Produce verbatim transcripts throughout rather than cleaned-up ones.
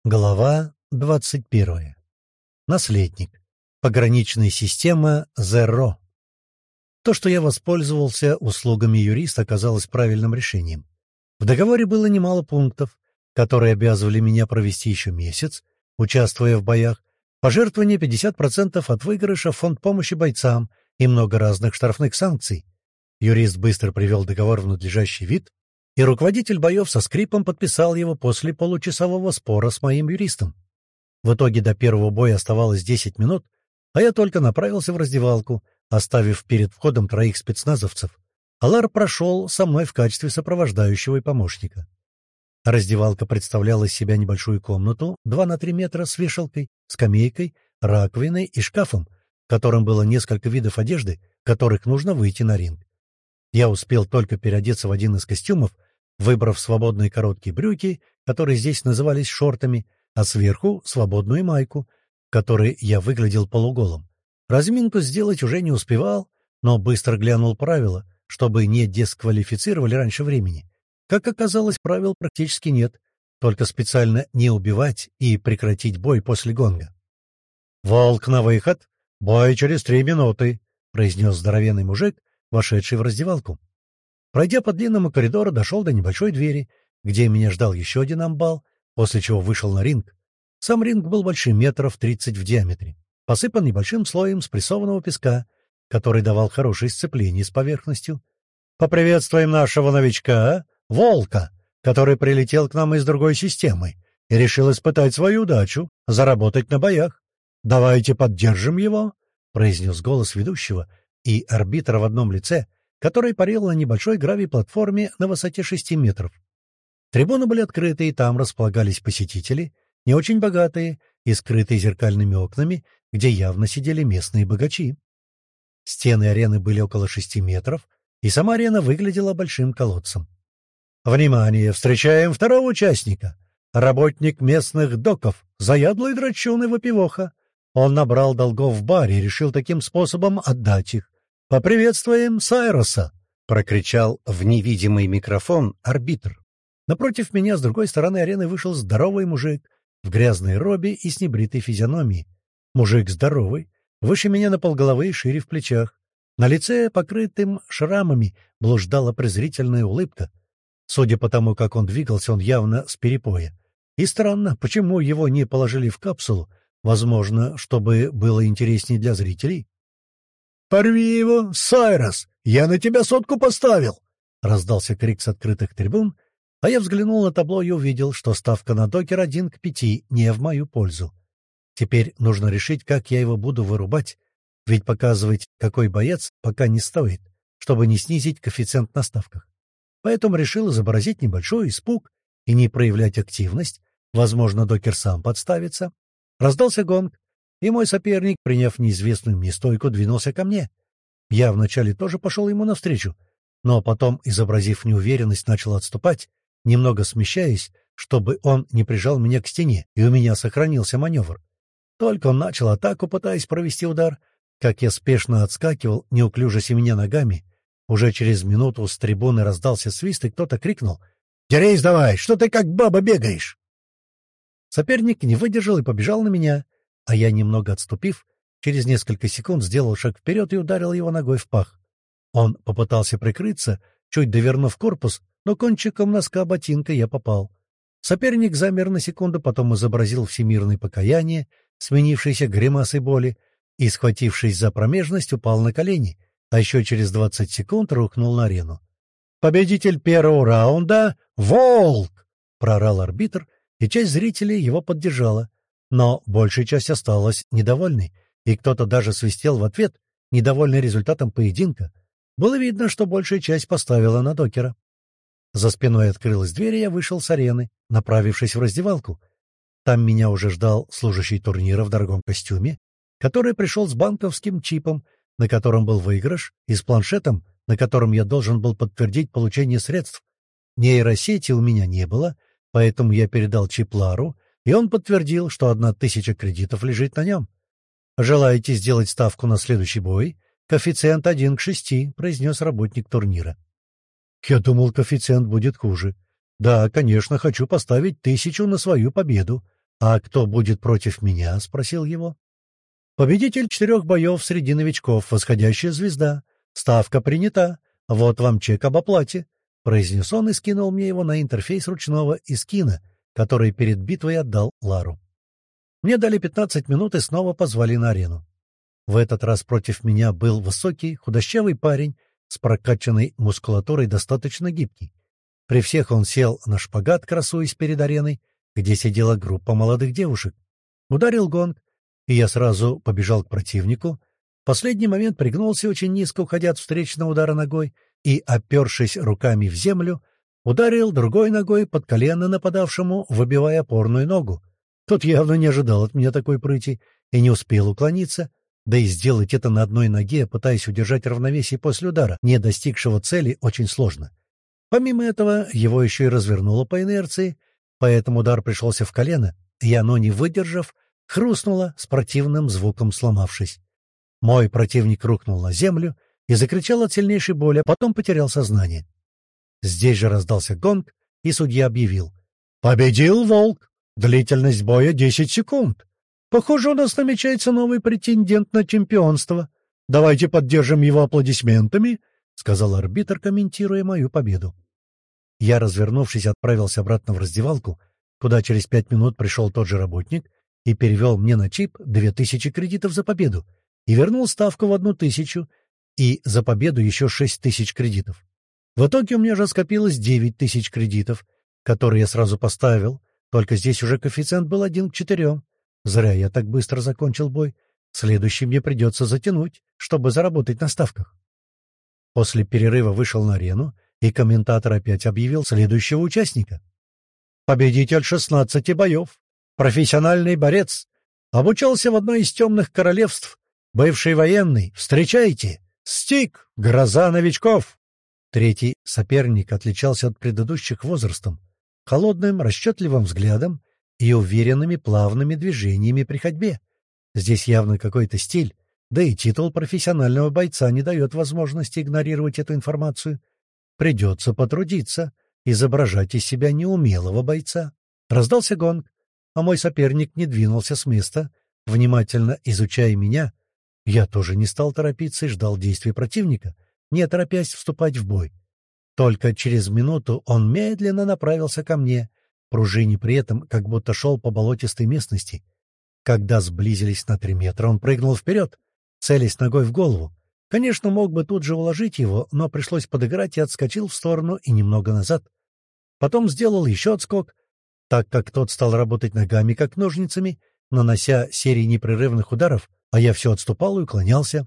Глава двадцать первая. Наследник. Пограничная система Зеро. То, что я воспользовался услугами юриста, оказалось правильным решением. В договоре было немало пунктов, которые обязывали меня провести еще месяц, участвуя в боях, пожертвование пятьдесят процентов от выигрыша в фонд помощи бойцам и много разных штрафных санкций. Юрист быстро привел договор в надлежащий вид, и руководитель боев со скрипом подписал его после получасового спора с моим юристом. В итоге до первого боя оставалось десять минут, а я только направился в раздевалку, оставив перед входом троих спецназовцев. Алар прошел со мной в качестве сопровождающего и помощника. Раздевалка представляла из себя небольшую комнату два на три метра с вешалкой, скамейкой, раковиной и шкафом, в котором было несколько видов одежды, в которых нужно выйти на ринг. Я успел только переодеться в один из костюмов, выбрав свободные короткие брюки, которые здесь назывались шортами, а сверху — свободную майку, в которой я выглядел полуголым. Разминку сделать уже не успевал, но быстро глянул правила, чтобы не дисквалифицировали раньше времени. Как оказалось, правил практически нет, только специально не убивать и прекратить бой после гонга. «Волк на выход! Бой через три минуты!» — произнес здоровенный мужик, вошедший в раздевалку. Пройдя по длинному коридору, дошел до небольшой двери, где меня ждал еще один амбал, после чего вышел на ринг. Сам ринг был большим, метров тридцать в диаметре, посыпан небольшим слоем спрессованного песка, который давал хорошее сцепление с поверхностью. «Поприветствуем нашего новичка, Волка, который прилетел к нам из другой системы и решил испытать свою удачу, заработать на боях. Давайте поддержим его», — произнес голос ведущего и арбитра в одном лице, который парил на небольшой гравий-платформе на высоте шести метров. Трибуны были открыты, и там располагались посетители, не очень богатые и скрытые зеркальными окнами, где явно сидели местные богачи. Стены арены были около шести метров, и сама арена выглядела большим колодцем. «Внимание! Встречаем второго участника! Работник местных доков, заядлый драчун и выпивоха. Он набрал долгов в баре и решил таким способом отдать их. «Поприветствуем Сайроса!» — прокричал в невидимый микрофон арбитр. Напротив меня с другой стороны арены вышел здоровый мужик в грязной робе и с небритой физиономией. Мужик здоровый, выше меня на полголовы и шире в плечах. На лице, покрытым шрамами, блуждала презрительная улыбка. Судя по тому, как он двигался, он явно с перепоя. И странно, почему его не положили в капсулу, возможно, чтобы было интереснее для зрителей. «Порви его, Сайрос! Я на тебя сотку поставил!» — раздался крик с открытых трибун, а я взглянул на табло и увидел, что ставка на докер один к пяти не в мою пользу. Теперь нужно решить, как я его буду вырубать, ведь показывать, какой боец, пока не стоит, чтобы не снизить коэффициент на ставках. Поэтому решил изобразить небольшой испуг и не проявлять активность, возможно, докер сам подставится. Раздался гонг, и мой соперник, приняв неизвестную мне стойку, двинулся ко мне. Я вначале тоже пошел ему навстречу, но потом, изобразив неуверенность, начал отступать, немного смещаясь, чтобы он не прижал меня к стене, и у меня сохранился маневр. Только он начал атаку, пытаясь провести удар, как я спешно отскакивал, неуклюже семеня ногами. Уже через минуту с трибуны раздался свист, и кто-то крикнул: «Дерись давай! Что ты как баба бегаешь?» Соперник не выдержал и побежал на меня, а я, немного отступив, через несколько секунд сделал шаг вперед и ударил его ногой в пах. Он попытался прикрыться, чуть довернув корпус, но кончиком носка ботинка я попал. Соперник замер на секунду, потом изобразил всемирное покаяние, сменившееся гримасой боли, и, схватившись за промежность, упал на колени, а еще через двадцать секунд рухнул на арену. «Победитель первого раунда — Волк!» — проорал арбитр, и часть зрителей его поддержала. Но большая часть осталась недовольной, и кто-то даже свистел в ответ, недовольный результатом поединка. Было видно, что большая часть поставила на докера. За спиной открылась дверь, и я вышел с арены, направившись в раздевалку. Там меня уже ждал служащий турнира в дорогом костюме, который пришел с банковским чипом, на котором был выигрыш, и с планшетом, на котором я должен был подтвердить получение средств. Нейросети у меня не было, поэтому я передал чип Лару, и он подтвердил, что одна тысяча кредитов лежит на нем. «Желаете сделать ставку на следующий бой? Коэффициент один к шести», — произнес работник турнира. Я думал, коэффициент будет хуже. Да, конечно, хочу поставить тысячу на свою победу. «А кто будет против меня?» — спросил его. «Победитель четырех боев среди новичков, восходящая звезда. Ставка принята. Вот вам чек об оплате», — произнес он и скинул мне его на интерфейс ручного искина, который перед битвой отдал Лару. Мне дали пятнадцать минут и снова позвали на арену. В этот раз против меня был высокий, худощавый парень с прокачанной мускулатурой, достаточно гибкий. При всех он сел на шпагат, красуясь перед ареной, где сидела группа молодых девушек. Ударил гонг, и я сразу побежал к противнику. В последний момент пригнулся очень низко, уходя от встречного удара ногой, и, опершись руками в землю, ударил другой ногой под колено нападавшему, выбивая опорную ногу. Тот явно не ожидал от меня такой прыти и не успел уклониться, да и сделать это на одной ноге, пытаясь удержать равновесие после удара, не достигшего цели, очень сложно. Помимо этого, его еще и развернуло по инерции, поэтому удар пришелся в колено, и оно, не выдержав, хрустнуло с противным звуком, сломавшись. Мой противник рухнул на землю и закричал от сильнейшей боли, а потом потерял сознание. Здесь же раздался гонг, и судья объявил: «Победил Волк! Длительность боя десять секунд. Похоже, у нас намечается новый претендент на чемпионство. Давайте поддержим его аплодисментами», — сказал арбитр, комментируя мою победу. Я, развернувшись, отправился обратно в раздевалку, куда через пять минут пришел тот же работник и перевел мне на чип две тысячи кредитов за победу и вернул ставку в одну тысячу и за победу еще шесть тысяч кредитов. В итоге у меня же скопилось девять тысяч кредитов, которые я сразу поставил, только здесь уже коэффициент был один к четырем. Зря я так быстро закончил бой. Следующий мне придется затянуть, чтобы заработать на ставках. После перерыва вышел на арену, и комментатор опять объявил следующего участника. Победитель шестнадцати боев, профессиональный борец, обучался в одной из темных королевств, бывший военный. Встречайте! Стик, гроза новичков! Третий соперник отличался от предыдущих возрастом, холодным, расчетливым взглядом и уверенными плавными движениями при ходьбе. Здесь явно какой-то стиль, да и титул профессионального бойца не дает возможности игнорировать эту информацию. Придется потрудиться, изображать из себя неумелого бойца. Раздался гонг, а мой соперник не двинулся с места, внимательно изучая меня. Я тоже не стал торопиться и ждал действий противника, не торопясь вступать в бой. Только через минуту он медленно направился ко мне, пружине при этом, как будто шел по болотистой местности. Когда сблизились на три метра, он прыгнул вперед, целясь ногой в голову. Конечно, мог бы тут же уложить его, но пришлось подыграть и отскочил в сторону и немного назад. Потом сделал еще отскок, так как тот стал работать ногами, как ножницами, нанося серии непрерывных ударов, а я все отступал и уклонялся.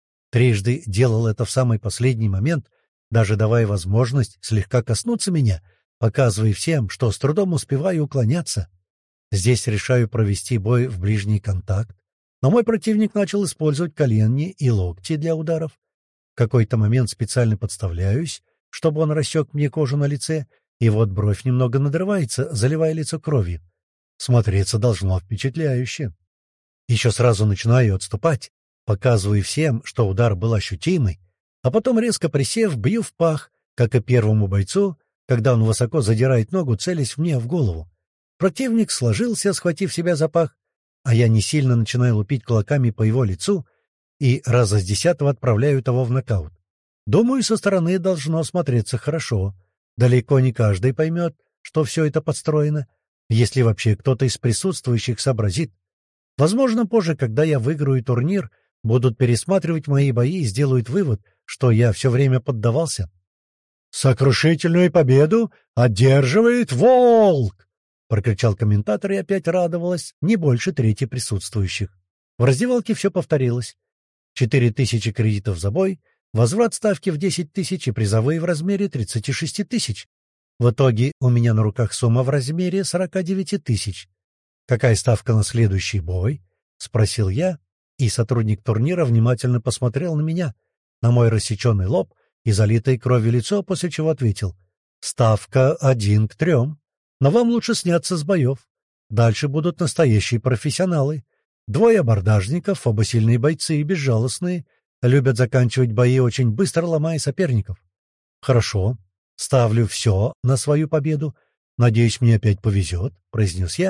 Трижды делал это в самый последний момент, даже давая возможность слегка коснуться меня, показывая всем, что с трудом успеваю уклоняться. Здесь решаю провести бой в ближний контакт, но мой противник начал использовать колени и локти для ударов. В какой-то момент специально подставляюсь, чтобы он рассек мне кожу на лице, и вот бровь немного надрывается, заливая лицо кровью. Смотреться должно впечатляюще. Еще сразу начинаю отступать, показываю всем, что удар был ощутимый, а потом, резко присев, бью в пах, как и первому бойцу, когда он высоко задирает ногу, целясь мне в голову. Противник сложился, схватив себя за пах, а я не сильно начинаю лупить кулаками по его лицу и раза с десятого отправляю того в нокаут. Думаю, со стороны должно смотреться хорошо. Далеко не каждый поймет, что все это подстроено, если вообще кто-то из присутствующих сообразит. Возможно, позже, когда я выиграю турнир, будут пересматривать мои бои и сделают вывод, что я все время поддавался. «Сокрушительную победу одерживает Волк!» — прокричал комментатор, и опять радовалась не больше трети присутствующих. В раздевалке все повторилось. Четыре тысячи кредитов за бой, возврат ставки в десять тысяч и призовые в размере тридцати шести тысяч. В итоге у меня на руках сумма в размере сорока девяти тысяч. «Какая ставка на следующий бой?» — спросил я, и сотрудник турнира внимательно посмотрел на меня, на мой рассеченный лоб и залитое кровью лицо, после чего ответил: «Ставка один к трем, но вам лучше сняться с боев. Дальше будут настоящие профессионалы. Двое абордажников, оба сильные бойцы и безжалостные, любят заканчивать бои очень быстро, ломая соперников». «Хорошо, ставлю все на свою победу. Надеюсь, мне опять повезет», — произнес я,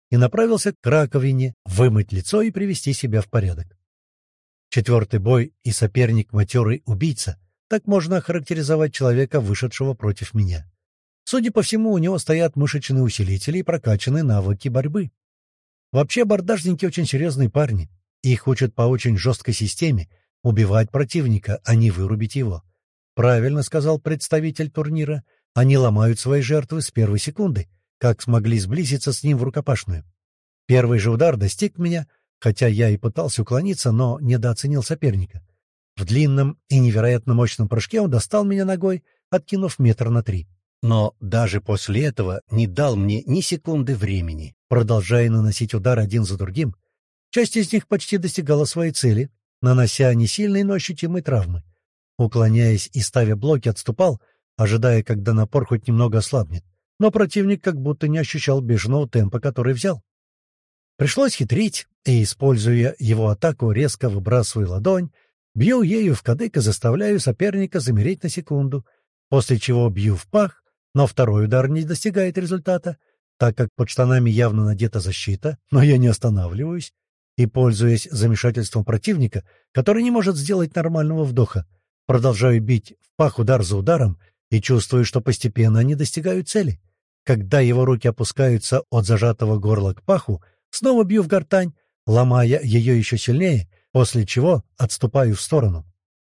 и направился к раковине вымыть лицо и привести себя в порядок. Четвертый бой и соперник матерый убийца. Так можно охарактеризовать человека, вышедшего против меня. Судя по всему, у него стоят мышечные усилители и прокачанные навыки борьбы. Вообще, абордажники очень серьезные парни. Их учат по очень жесткой системе убивать противника, а не вырубить его. Правильно сказал представитель турнира. Они ломают свои жертвы с первой секунды, как смогли сблизиться с ним в рукопашную. Первый же удар достиг меня, хотя я и пытался уклониться, но недооценил соперника. В длинном и невероятно мощном прыжке он достал меня ногой, откинув метр на три. Но даже после этого не дал мне ни секунды времени, продолжая наносить удары один за другим. Часть из них почти достигала своей цели, нанося не сильные, но ощутимые травмы. Уклоняясь и ставя блоки, отступал, ожидая, когда напор хоть немного ослабнет. Но противник как будто не ощущал бешеного темпа, который взял. Пришлось хитрить, и, используя его атаку, резко выбрасываю ладонь, бью ею в кадык и заставляю соперника замереть на секунду, после чего бью в пах, но второй удар не достигает результата, так как под штанами явно надета защита, но я не останавливаюсь, и, пользуясь замешательством противника, который не может сделать нормального вдоха, продолжаю бить в пах удар за ударом и чувствую, что постепенно они достигают цели. Когда его руки опускаются от зажатого горла к паху, снова бью в гортань, ломая ее еще сильнее, после чего отступаю в сторону.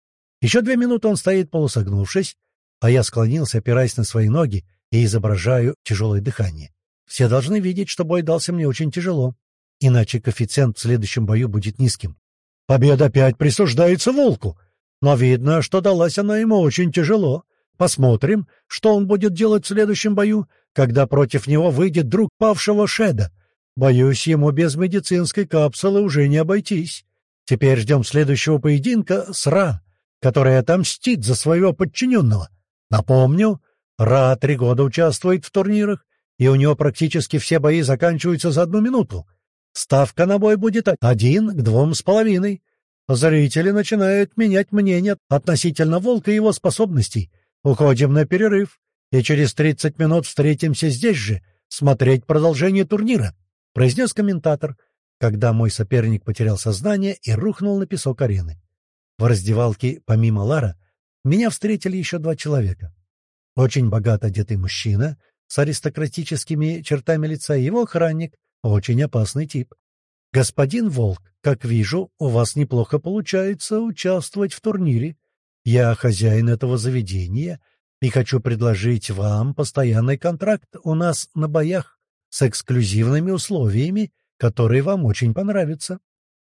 Еще две минуты он стоит полусогнувшись, а я склонился, опираясь на свои ноги, и изображаю тяжелое дыхание. Все должны видеть, что бой дался мне очень тяжело, иначе коэффициент в следующем бою будет низким. Победа опять присуждается волку, но видно, что далась она ему очень тяжело. Посмотрим, что он будет делать в следующем бою, когда против него выйдет друг павшего Шеда. Боюсь, ему без медицинской капсулы уже не обойтись. Теперь ждем следующего поединка с Ра, который отомстит за своего подчиненного. Напомню, Ра три года участвует в турнирах, и у него практически все бои заканчиваются за одну минуту. Ставка на бой будет один к двум с половиной. Зрители начинают менять мнение относительно Волка и его способностей. Уходим на перерыв, и через тридцать минут встретимся здесь же, смотреть продолжение турнира, — произнес комментатор, когда мой соперник потерял сознание и рухнул на песок арены. В раздевалке, помимо Лара, меня встретили еще два человека. Очень богато одетый мужчина с аристократическими чертами лица и его охранник, очень опасный тип. «Господин Волк, как вижу, у вас неплохо получается участвовать в турнире. Я хозяин этого заведения и хочу предложить вам постоянный контракт у нас на боях с эксклюзивными условиями, которые вам очень понравятся».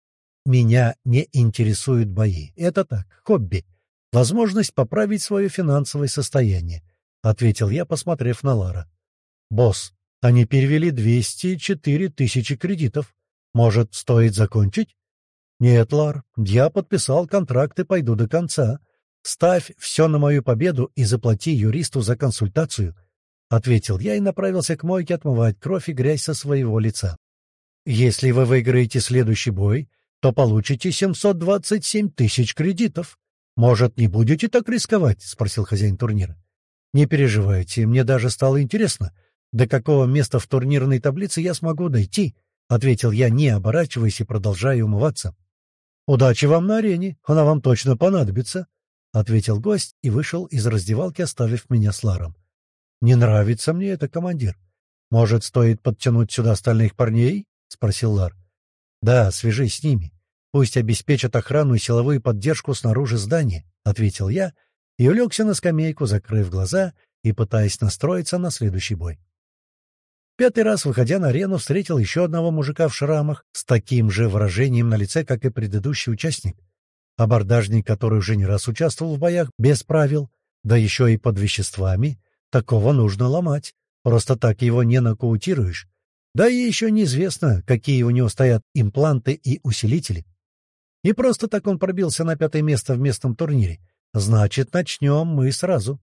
«Меня не интересуют бои. Это так, хобби. Возможность поправить свое финансовое состояние», — ответил я, посмотрев на Лара. «Босс, они перевели двести четыре тысячи кредитов. Может, стоит закончить?» «Нет, Лар, я подписал контракт и пойду до конца. Ставь все на мою победу и заплати юристу за консультацию», — ответил я и направился к мойке отмывать кровь и грязь со своего лица. «Если вы выиграете следующий бой, то получите семьсот двадцать семь тысяч кредитов. Может, не будете так рисковать?» — спросил хозяин турнира. «Не переживайте, мне даже стало интересно, до какого места в турнирной таблице я смогу дойти», — ответил я, не оборачиваясь и продолжая умываться. «Удачи вам на арене, она вам точно понадобится», — ответил гость и вышел из раздевалки, оставив меня с Ларом. «Не нравится мне это, командир. Может, стоит подтянуть сюда остальных парней?» — спросил Лар. «Да, свяжись с ними. Пусть обеспечат охрану и силовую поддержку снаружи здания», — ответил я и улегся на скамейку, закрыв глаза и пытаясь настроиться на следующий бой. Пятый раз, выходя на арену, встретил еще одного мужика в шрамах с таким же выражением на лице, как и предыдущий участник. Абордажник, который уже не раз участвовал в боях без правил, да еще и под веществами, такого нужно ломать. Просто так его не нокаутируешь. Да и еще неизвестно, какие у него стоят импланты и усилители. И просто так он пробился на пятое место в местном турнире. Значит, начнем мы сразу.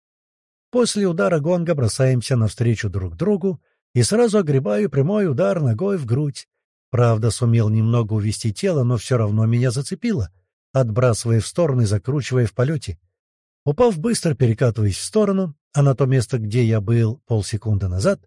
После удара гонга бросаемся навстречу друг другу, и сразу огребаю прямой удар ногой в грудь. Правда, сумел немного увести тело, но все равно меня зацепило, отбрасывая в сторону и закручивая в полете. Упав быстро, перекатываясь в сторону, а на то место, где я был полсекунды назад,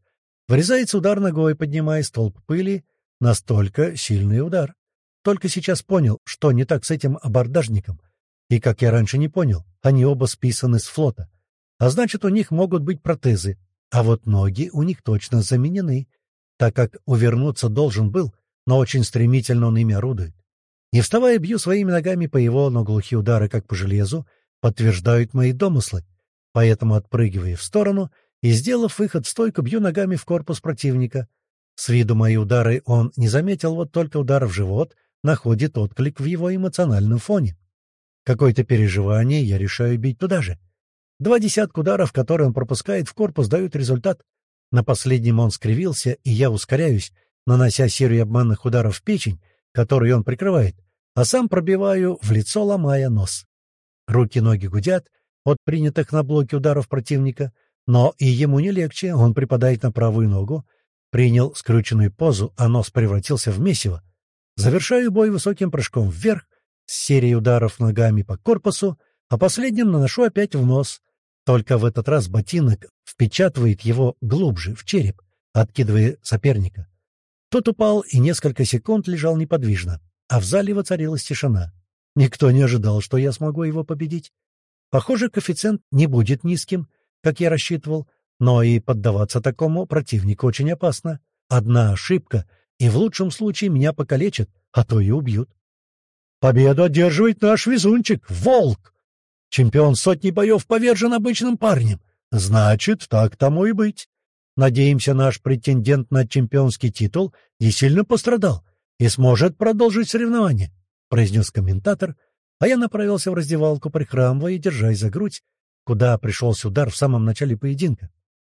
Врезается удар ногой, поднимая столб пыли. Настолько сильный удар. Только сейчас понял, что не так с этим абордажником. И, как я раньше не понял, они оба списаны с флота. А значит, у них могут быть протезы. А вот ноги у них точно заменены, так как увернуться должен был, но очень стремительно он ими орудует. Не вставая, бью своими ногами по его, но глухие удары, как по железу, подтверждают мои домыслы. Поэтому, отпрыгивая в сторону и, сделав выход в стойку, бью ногами в корпус противника. С виду мои удары он не заметил, вот только удар в живот находит отклик в его эмоциональном фоне. Какое-то переживание, я решаю бить туда же. Два десятка ударов, которые он пропускает в корпус, дают результат. На последнем он скривился, и я ускоряюсь, нанося серию обманных ударов в печень, которую он прикрывает, а сам пробиваю в лицо, ломая нос. Руки-ноги гудят от принятых на блоке ударов противника, но и ему не легче, он припадает на правую ногу, принял скрюченную позу, а нос превратился в месиво. Завершаю бой высоким прыжком вверх, с серией ударов ногами по корпусу, а последним наношу опять в нос. Только в этот раз ботинок впечатывает его глубже, в череп, откидывая соперника. Тот упал и несколько секунд лежал неподвижно, а в зале воцарилась тишина. Никто не ожидал, что я смогу его победить. Похоже, коэффициент не будет низким, как я рассчитывал, но и поддаваться такому противнику очень опасно. Одна ошибка, и в лучшем случае меня покалечат, а то и убьют. Победу одерживает наш везунчик, Волк! Чемпион сотни боев повержен обычным парнем. Значит, так тому и быть. Надеемся, наш претендент на чемпионский титул не сильно пострадал и сможет продолжить соревнования, — произнес комментатор, а я направился в раздевалку, прихрамывая и держась за грудь, куда пришелся удар в самом начале поединка.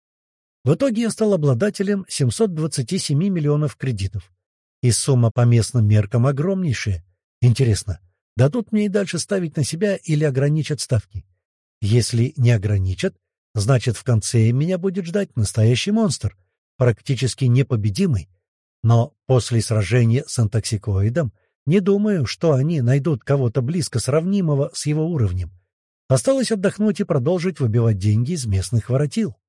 В итоге я стал обладателем семисот двадцати семи миллионов кредитов. И сумма по местным меркам огромнейшая. Интересно, дадут мне и дальше ставить на себя или ограничат ставки? Если не ограничат, значит, в конце меня будет ждать настоящий монстр, практически непобедимый. Но после сражения с антоксикоидом не думаю, что они найдут кого-то близко сравнимого с его уровнем. Осталось отдохнуть и продолжить выбивать деньги из местных воротил.